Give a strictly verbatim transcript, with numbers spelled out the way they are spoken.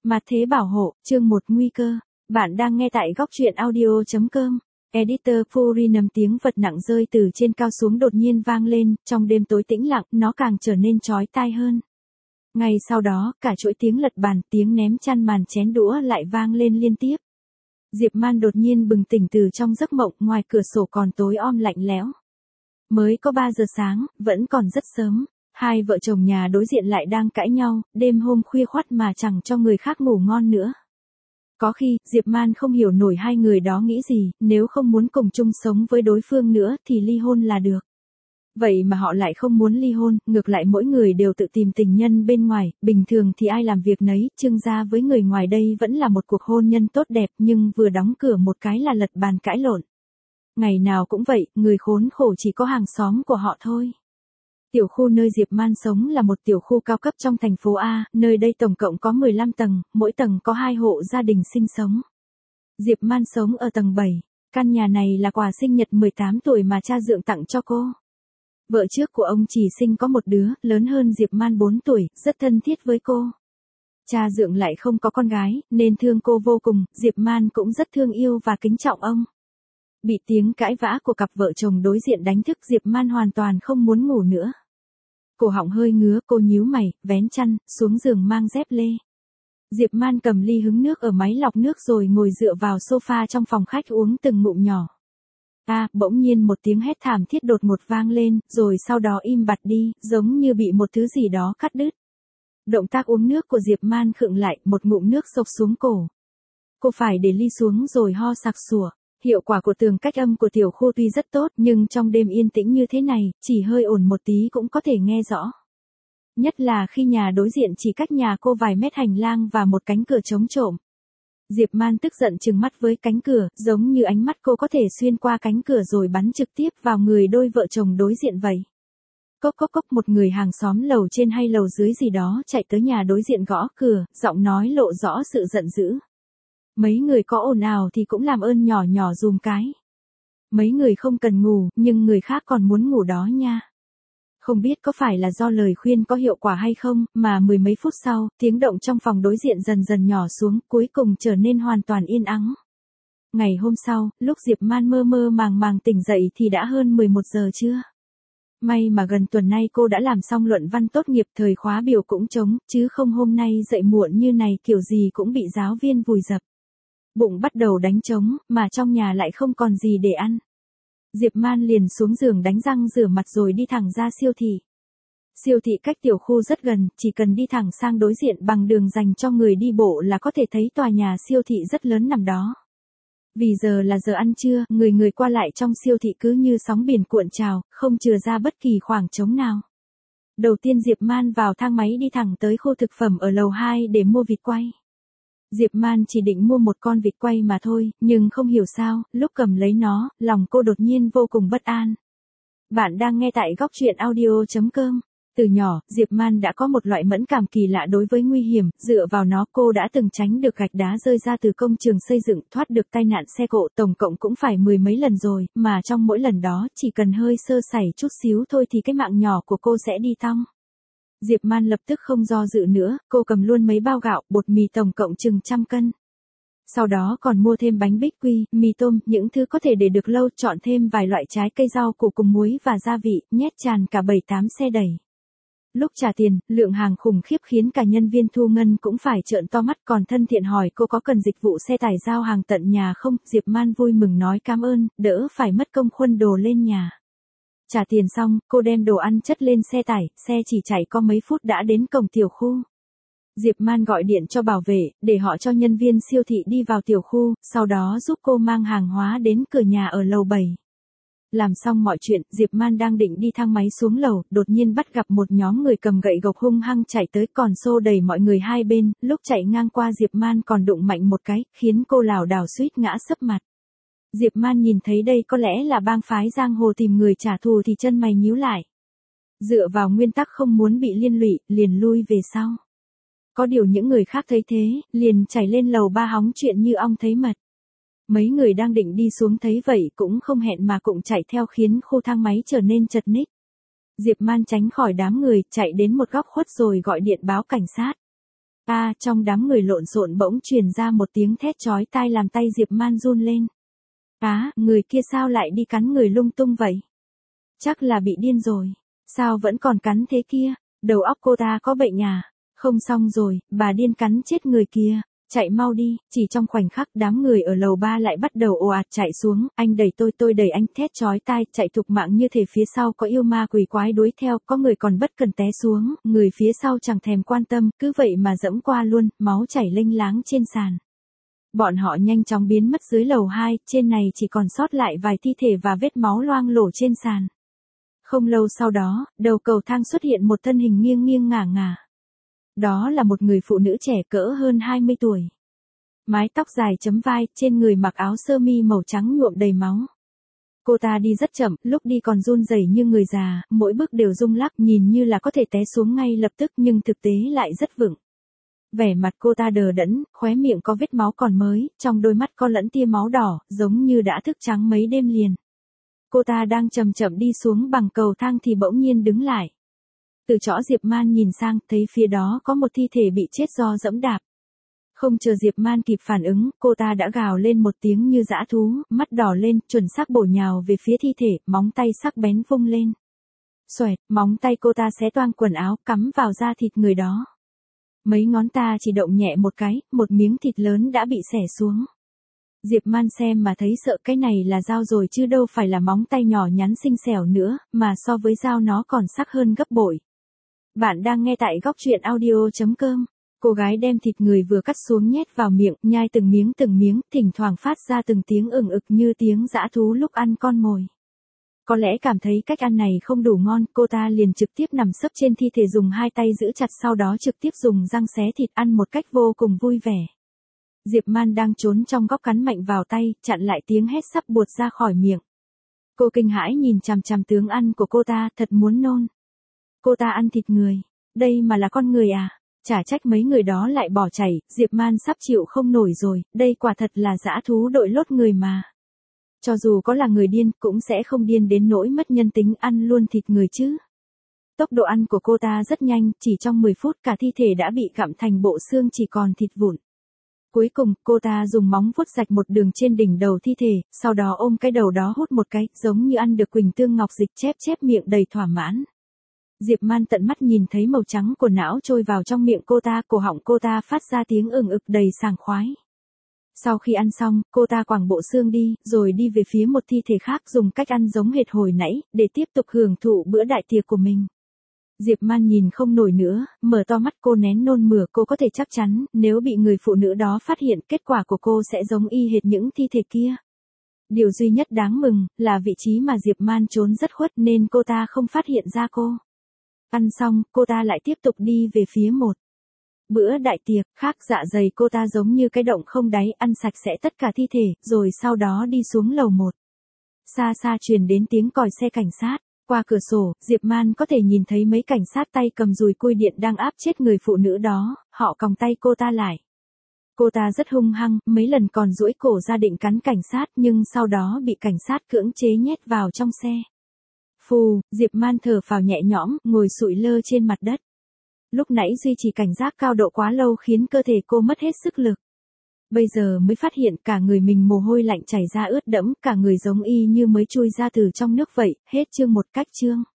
Mặt thế bảo hộ, chương một nguy cơ. Bạn đang nghe tại góc truyện audio chấm com. Editor Fury nằm tiếng vật nặng rơi từ trên cao xuống đột nhiên vang lên, trong đêm tối tĩnh lặng, nó càng trở nên chói tai hơn. Ngay sau đó, cả chuỗi tiếng lật bàn, tiếng ném chăn màn chén đũa lại vang lên liên tiếp. Diệp Man đột nhiên bừng tỉnh từ trong giấc mộng, ngoài cửa sổ còn tối om lạnh lẽo. Mới có ba giờ sáng, vẫn còn rất sớm. Hai vợ chồng nhà đối diện lại đang cãi nhau, đêm hôm khuya khoắt mà chẳng cho người khác ngủ ngon nữa. Có khi, Diệp Man không hiểu nổi hai người đó nghĩ gì, nếu không muốn cùng chung sống với đối phương nữa thì ly hôn là được. Vậy mà họ lại không muốn ly hôn, ngược lại mỗi người đều tự tìm tình nhân bên ngoài, bình thường thì ai làm việc nấy, trưng ra với người ngoài đây vẫn là một cuộc hôn nhân tốt đẹp nhưng vừa đóng cửa một cái là lật bàn cãi lộn. Ngày nào cũng vậy, người khốn khổ chỉ có hàng xóm của họ thôi. Tiểu khu nơi Diệp Man sống là một tiểu khu cao cấp trong thành phố A, nơi đây tổng cộng có mười lăm tầng, mỗi tầng có hai hộ gia đình sinh sống. Diệp Man sống ở tầng bảy, căn nhà này là quà sinh nhật mười tám tuổi mà cha dượng tặng cho cô. Vợ trước của ông chỉ sinh có một đứa, lớn hơn Diệp Man bốn tuổi, rất thân thiết với cô. Cha dượng lại không có con gái, nên thương cô vô cùng, Diệp Man cũng rất thương yêu và kính trọng ông. Bị tiếng cãi vã của cặp vợ chồng đối diện đánh thức, Diệp Man hoàn toàn không muốn ngủ nữa. Cổ họng hơi ngứa, cô nhíu mày, vén chăn, xuống giường mang dép lê. Diệp Man cầm ly hứng nước ở máy lọc nước rồi ngồi dựa vào sofa trong phòng khách uống từng ngụm nhỏ. À, bỗng nhiên một tiếng hét thảm thiết đột ngột vang lên, rồi sau đó im bặt đi, giống như bị một thứ gì đó cắt đứt. Động tác uống nước của Diệp Man khựng lại, một ngụm nước xộc xuống cổ. Cô phải để ly xuống rồi ho sặc sủa. Hiệu quả của tường cách âm của tiểu khu tuy rất tốt nhưng trong đêm yên tĩnh như thế này, chỉ hơi ồn một tí cũng có thể nghe rõ. Nhất là khi nhà đối diện chỉ cách nhà cô vài mét hành lang và một cánh cửa chống trộm. Diệp Man tức giận trừng mắt với cánh cửa, giống như ánh mắt cô có thể xuyên qua cánh cửa rồi bắn trực tiếp vào người đôi vợ chồng đối diện vậy. Cốc cốc cốc, một người hàng xóm lầu trên hay lầu dưới gì đó chạy tới nhà đối diện gõ cửa, giọng nói lộ rõ sự giận dữ. Mấy người có ồn ào thì cũng làm ơn nhỏ nhỏ dùm cái. Mấy người không cần ngủ, nhưng người khác còn muốn ngủ đó nha. Không biết có phải là do lời khuyên có hiệu quả hay không, mà mười mấy phút sau, tiếng động trong phòng đối diện dần dần nhỏ xuống, cuối cùng trở nên hoàn toàn yên ắng. Ngày hôm sau, lúc Diệp Man mơ mơ màng màng tỉnh dậy thì đã hơn mười một giờ trưa. May mà gần tuần nay cô đã làm xong luận văn tốt nghiệp, thời khóa biểu cũng trống, chứ không hôm nay dậy muộn như này kiểu gì cũng bị giáo viên vùi dập. Bụng bắt đầu đánh trống, mà trong nhà lại không còn gì để ăn. Diệp Man liền xuống giường đánh răng rửa mặt rồi đi thẳng ra siêu thị. Siêu thị cách tiểu khu rất gần, chỉ cần đi thẳng sang đối diện bằng đường dành cho người đi bộ là có thể thấy tòa nhà siêu thị rất lớn nằm đó. Vì giờ là giờ ăn trưa, người người qua lại trong siêu thị cứ như sóng biển cuộn trào, không chừa ra bất kỳ khoảng trống nào. Đầu tiên Diệp Man vào thang máy đi thẳng tới khu thực phẩm ở lầu hai để mua vịt quay. Diệp Man chỉ định mua một con vịt quay mà thôi, nhưng không hiểu sao, lúc cầm lấy nó, lòng cô đột nhiên vô cùng bất an. Bạn đang nghe tại góc truyện audio chấm com. Từ nhỏ, Diệp Man đã có một loại mẫn cảm kỳ lạ đối với nguy hiểm, dựa vào nó cô đã từng tránh được gạch đá rơi ra từ công trường xây dựng, thoát được tai nạn xe cộ, tổng cộng cũng phải mười mấy lần rồi, mà trong mỗi lần đó chỉ cần hơi sơ sẩy chút xíu thôi thì cái mạng nhỏ của cô sẽ đi thong. Diệp Man lập tức không do dự nữa, cô cầm luôn mấy bao gạo, bột mì tổng cộng chừng trăm cân. Sau đó còn mua thêm bánh bích quy, mì tôm, những thứ có thể để được lâu, chọn thêm vài loại trái cây rau củ cùng muối và gia vị, nhét tràn cả bảy tám xe đẩy. Lúc trả tiền, lượng hàng khủng khiếp khiến cả nhân viên thu ngân cũng phải trợn to mắt, còn thân thiện hỏi cô có cần dịch vụ xe tải giao hàng tận nhà không. Diệp Man vui mừng nói cảm ơn, đỡ phải mất công khuân đồ lên nhà. Trả tiền xong, cô đem đồ ăn chất lên xe tải, xe chỉ chạy có mấy phút đã đến cổng tiểu khu. Diệp Man gọi điện cho bảo vệ, để họ cho nhân viên siêu thị đi vào tiểu khu, sau đó giúp cô mang hàng hóa đến cửa nhà ở lầu bảy. Làm xong mọi chuyện, Diệp Man đang định đi thang máy xuống lầu, đột nhiên bắt gặp một nhóm người cầm gậy gộc hung hăng chạy tới, còn xô đẩy mọi người hai bên, lúc chạy ngang qua Diệp Man còn đụng mạnh một cái, khiến cô lảo đảo suýt ngã sấp mặt. Diệp Man nhìn thấy đây có lẽ là bang phái giang hồ tìm người trả thù thì chân mày nhíu lại. Dựa vào nguyên tắc không muốn bị liên lụy, liền lui về sau. Có điều những người khác thấy thế, liền chạy lên lầu ba hóng chuyện như ong thấy mật. Mấy người đang định đi xuống thấy vậy cũng không hẹn mà cũng chạy theo khiến khu thang máy trở nên chật ních. Diệp Man tránh khỏi đám người, chạy đến một góc khuất rồi gọi điện báo cảnh sát. A, trong đám người lộn xộn bỗng truyền ra một tiếng thét chói tai làm tay Diệp Man run lên. Á, người kia sao lại đi cắn người lung tung vậy? Chắc là bị điên rồi. Sao vẫn còn cắn thế kia? Đầu óc cô ta có bệnh à? Không xong rồi, bà điên cắn chết người kia. Chạy mau đi, chỉ trong khoảnh khắc đám người ở lầu ba lại bắt đầu ồ ạt chạy xuống, anh đẩy tôi tôi đẩy anh, thét chói tai, chạy thục mạng như thể phía sau có yêu ma quỷ quái đuổi theo, có người còn bất cần té xuống, người phía sau chẳng thèm quan tâm, cứ vậy mà dẫm qua luôn, máu chảy lênh láng trên sàn. Bọn họ nhanh chóng biến mất dưới lầu hai, trên này chỉ còn sót lại vài thi thể và vết máu loang lổ trên sàn. Không lâu sau đó, đầu cầu thang xuất hiện một thân hình nghiêng nghiêng ngả ngả. Đó là một người phụ nữ trẻ cỡ hơn hai mươi tuổi. Mái tóc dài chấm vai, trên người mặc áo sơ mi màu trắng nhuộm đầy máu. Cô ta đi rất chậm, lúc đi còn run rẩy như người già, mỗi bước đều rung lắc, nhìn như là có thể té xuống ngay lập tức nhưng thực tế lại rất vững. Vẻ mặt cô ta đờ đẫn, khóe miệng có vết máu còn mới, trong đôi mắt có lẫn tia máu đỏ, giống như đã thức trắng mấy đêm liền. Cô ta đang chậm chậm đi xuống bằng cầu thang thì bỗng nhiên đứng lại. Từ chỗ Diệp Man nhìn sang, thấy phía đó có một thi thể bị chết do dẫm đạp. Không chờ Diệp Man kịp phản ứng, cô ta đã gào lên một tiếng như dã thú, mắt đỏ lên, chuẩn xác bổ nhào về phía thi thể, móng tay sắc bén vung lên. Xoẹt, móng tay cô ta xé toang quần áo, cắm vào da thịt người đó. Mấy ngón ta chỉ động nhẹ một cái, một miếng thịt lớn đã bị xẻ xuống. Diệp Man xem mà thấy sợ, cái này là dao rồi chứ đâu phải là móng tay nhỏ nhắn xinh xẻo nữa, mà so với dao nó còn sắc hơn gấp bội. Bạn đang nghe tại góc truyện audio chấm com. Cô gái đem thịt người vừa cắt xuống nhét vào miệng, nhai từng miếng từng miếng, thỉnh thoảng phát ra từng tiếng ừng ực như tiếng dã thú lúc ăn con mồi. Có lẽ cảm thấy cách ăn này không đủ ngon, cô ta liền trực tiếp nằm sấp trên thi thể dùng hai tay giữ chặt, sau đó trực tiếp dùng răng xé thịt ăn một cách vô cùng vui vẻ. Diệp Man đang trốn trong góc cắn mạnh vào tay, chặn lại tiếng hét sắp buột ra khỏi miệng. Cô kinh hãi nhìn chằm chằm tướng ăn của cô ta, thật muốn nôn. Cô ta ăn thịt người, đây mà là con người à? Chả trách mấy người đó lại bỏ chạy, Diệp Man sắp chịu không nổi rồi, đây quả thật là dã thú đội lốt người mà. Cho dù có là người điên, cũng sẽ không điên đến nỗi mất nhân tính ăn luôn thịt người chứ. Tốc độ ăn của cô ta rất nhanh, chỉ trong mười phút cả thi thể đã bị gặm thành bộ xương chỉ còn thịt vụn. Cuối cùng, cô ta dùng móng vuốt rạch một đường trên đỉnh đầu thi thể, sau đó ôm cái đầu đó hút một cái, giống như ăn được quỳnh tương ngọc dịch, chép chép miệng đầy thỏa mãn. Diệp Man tận mắt nhìn thấy màu trắng của não trôi vào trong miệng cô ta, cổ họng cô ta phát ra tiếng ừng ực đầy sảng khoái. Sau khi ăn xong, cô ta quẳng bộ xương đi, rồi đi về phía một thi thể khác dùng cách ăn giống hệt hồi nãy, để tiếp tục hưởng thụ bữa đại tiệc của mình. Diệp Man nhìn không nổi nữa, mở to mắt, cô nén nôn mửa, cô có thể chắc chắn, nếu bị người phụ nữ đó phát hiện, kết quả của cô sẽ giống y hệt những thi thể kia. Điều duy nhất đáng mừng, là vị trí mà Diệp Man trốn rất khuất nên cô ta không phát hiện ra cô. Ăn xong, cô ta lại tiếp tục đi về phía một bữa đại tiệc khác, dạ dày cô ta giống như cái động không đáy, ăn sạch sẽ tất cả thi thể, rồi sau đó đi xuống lầu một. Xa xa truyền đến tiếng còi xe cảnh sát. Qua cửa sổ, Diệp Man có thể nhìn thấy mấy cảnh sát tay cầm dùi cui điện đang áp chết người phụ nữ đó, họ còng tay cô ta lại. Cô ta rất hung hăng, mấy lần còn duỗi cổ ra định cắn cảnh sát nhưng sau đó bị cảnh sát cưỡng chế nhét vào trong xe. Phù, Diệp Man thở phào nhẹ nhõm, ngồi sụi lơ trên mặt đất. Lúc nãy duy trì cảnh giác cao độ quá lâu khiến cơ thể cô mất hết sức lực. Bây giờ mới phát hiện cả người mình mồ hôi lạnh chảy ra ướt đẫm, cả người giống y như mới chui ra từ trong nước vậy. Hết chương một cách chương.